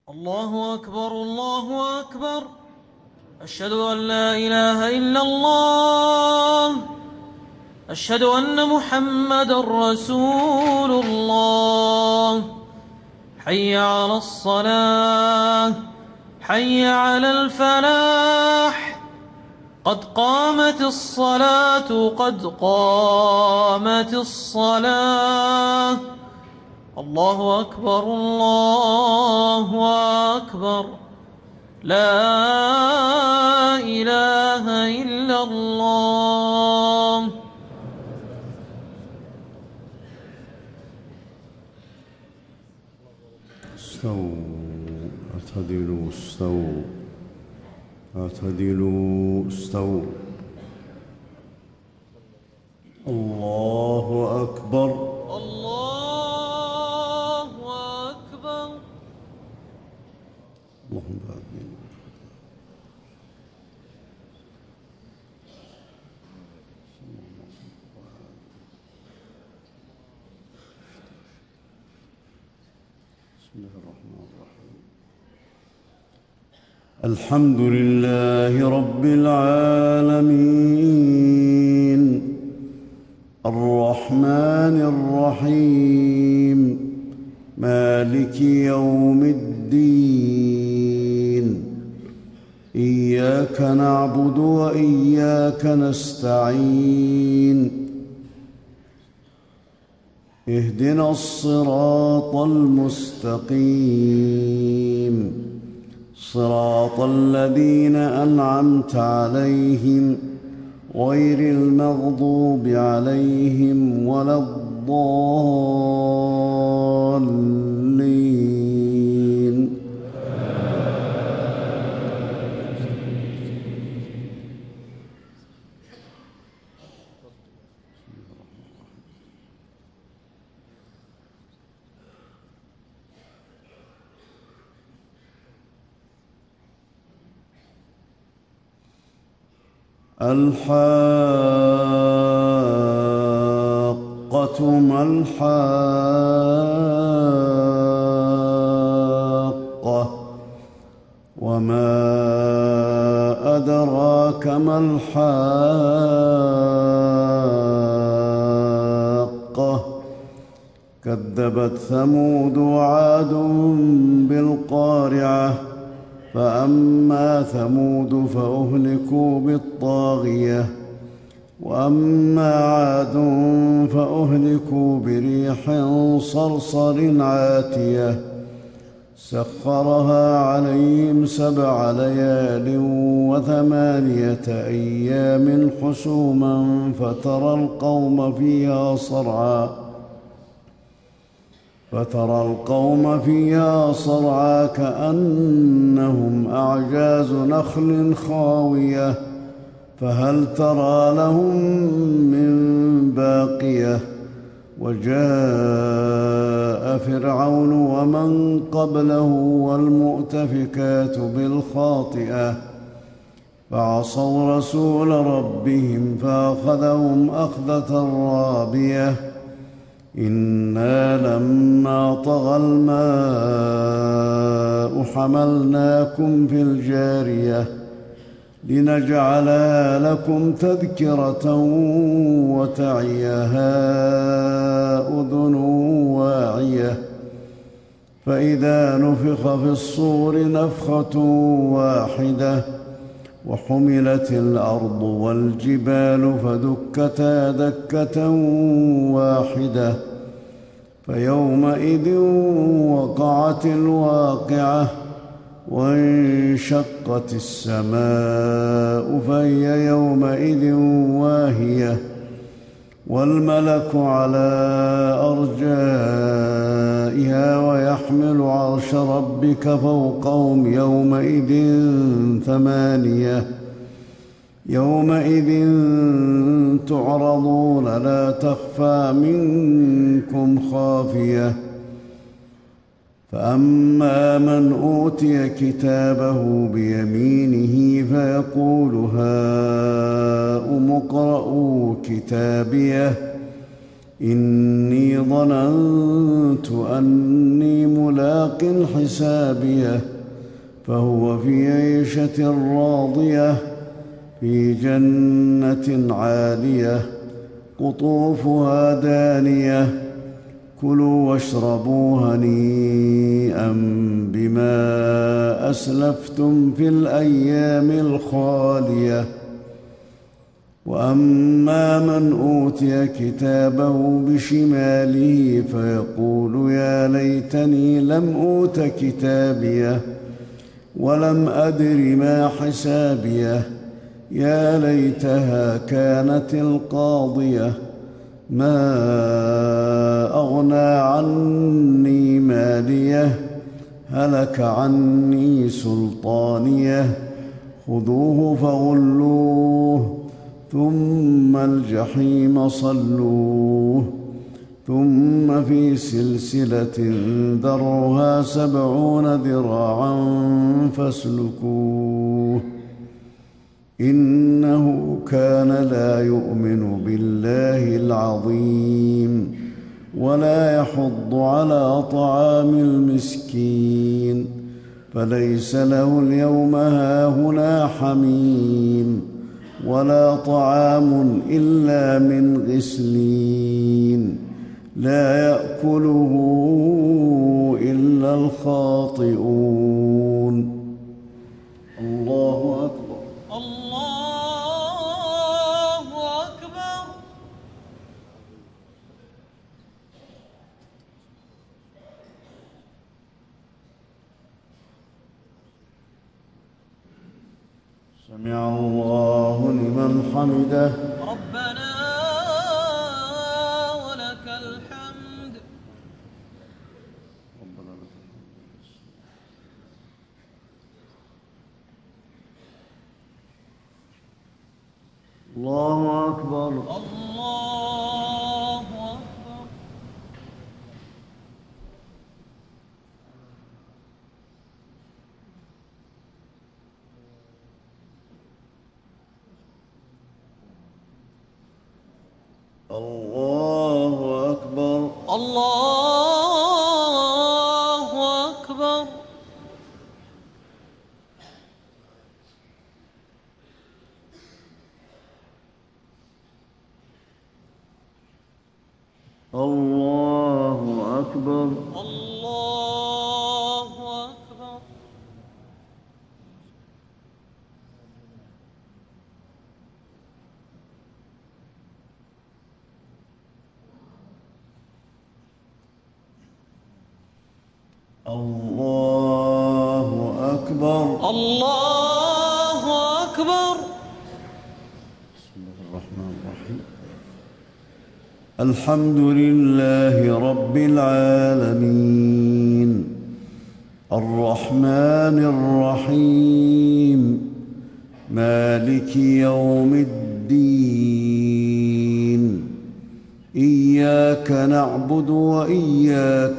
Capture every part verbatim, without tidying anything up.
الله أكبر الله أكبر. أشهد أن لا إله إلا الله. أشهد أن محمدًا رسول الله. حي على الصلاة، حي على الفلاح، قد قامت الصلاة قد قامت الصلاة. الله أكبر الله أكبر. لا إله إلا الله. استووا اعتدلوا استووا اعتدلوا استووا. الله أكبر الله أكبر. اللهم آمين. بسم الله الرحمن الرحيم. الحمد لله رب العالمين الرحمن الرحيم مالك يوم الدين. إياك نعبد وإياك نستعين. اهدنا الصراط المستقيم صراط الذين أنعمت عليهم غير المغضوب عليهم ولا الضالين. الحاقة ما الحاقة وما أدراك ما الحاقة. كذبت ثمود وعاد بالقارعة. فأما ثمود فأهلكوا بالطاغية وأما عاد فأهلكوا بريح صرصر عاتية سخرها عليهم سبع ليال وثمانية أيام حسوما فترى القوم فيها صرعى فترى القوم فيها صرعى كأنهم أعجاز نخل خاوية فهل ترى لهم من باقية. وجاء فرعون ومن قبله والمؤتفكات بالخاطئة فعصوا رسول ربهم فأخذهم أخذة رابية. إنا لما طغى الماء حملناكم في الجارية لنجعلها لكم تذكرة وتعيها أذن واعية. فإذا نفخ في الصور نفخة واحدة وحملت الأرض والجبال فدكتا دكة واحدة فيومئذ وقعت الواقعة وانشقت السماء فهي يومئذ واهية والملك على أرجائها ويحمل عرش ربك فوقهم يومئذ ثمانية. يومئذ تعرضون لا تخفى منكم خافية. فأما من أوتي كتابه بيمينه فيقول هاؤم اقرءوا كتابيه إني ظننت أني ملاق حسابيه فهو في عيشة راضية في جنة عالية قطوفها دانية كلوا واشربوا هنيئا بما أسلفتم في الأيام الخالية وأما من أوتي كتابه بشماله فيقول يا ليتني لم أوت كتابيه ولم أدر ما حسابيه يا ليتها كانت القاضية ما أغنى عني ماليه هلك عني سلطانيه خذوه فغلوه ثم الجحيم صلوه ثم في سلسلة ذرعها سبعون ذراعا فاسلكوه إنه كان لا يؤمن بالله العظيم ولا يحض على طعام المسكين فليس له اليوم هاهنا حميم ولا طعام إلا من غسلين لا يأكله إلا الخاطئون. الله أكبر. الله أكبر. سمع الله لمن حمده. ربنا ولك الحمد. ربنا لك الحمد. الله أكبر. الله أكبر. الله أكبر. الله أكبر. الله أكبر. الله أكبر. الله أكبر. الله أكبر. بسم الله الرحمن الرحيم. الحمد لله رب العالمين الرحمن الرحيم مالك يوم الدين إياك نعبد وإياك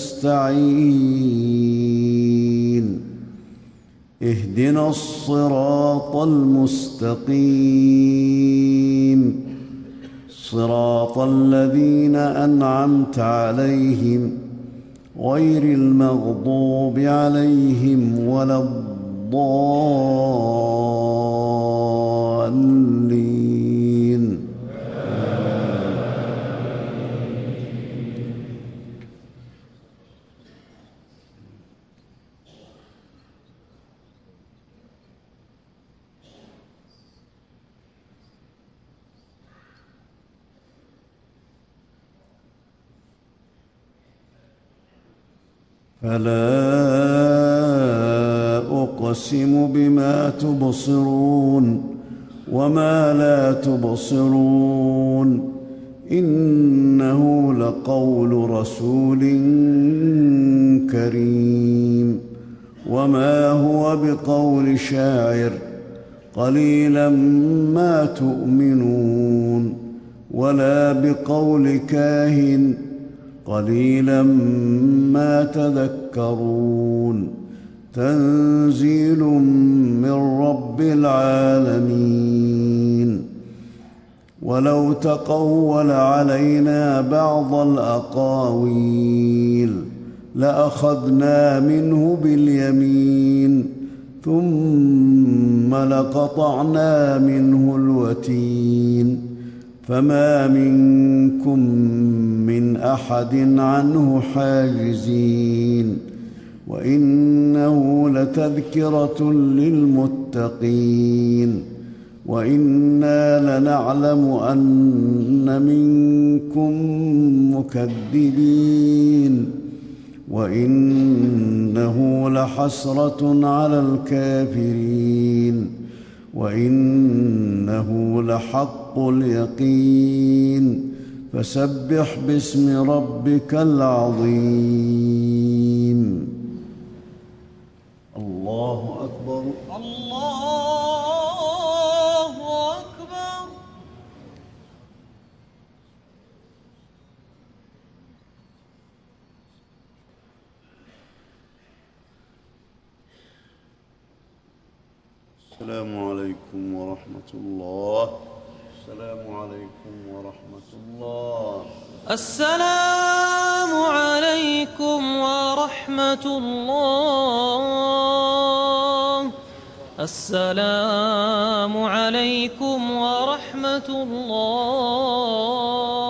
نستعين اهدنا الصراط المستقيم صراط الذين أنعمت عليهم غير المغضوب عليهم ولا الضالين. فلا أقسم بما تبصرون وما لا تبصرون إنه لقول رسول كريم وما هو بقول شاعر قليلا ما تؤمنون ولا بقول كاهن قليلا ما تذكرون تنزيل من رب العالمين ولو تقول علينا بعض الأقاويل لأخذنا منه باليمين ثم لقطعنا منه الوتين فما منكم من أحد عنه حاجزين وإنه لتذكرة للمتقين وإنا لنعلم أن منكم مكذبين وإنه لحسرة على الكافرين وإنه لحق اليقين فسبح باسم ربك العظيم. الله أكبر. الله أكبر. السلام عليكم ورحمة الله. السلام عليكم ورحمة الله. السلام عليكم ورحمة الله. السلام عليكم ورحمة الله.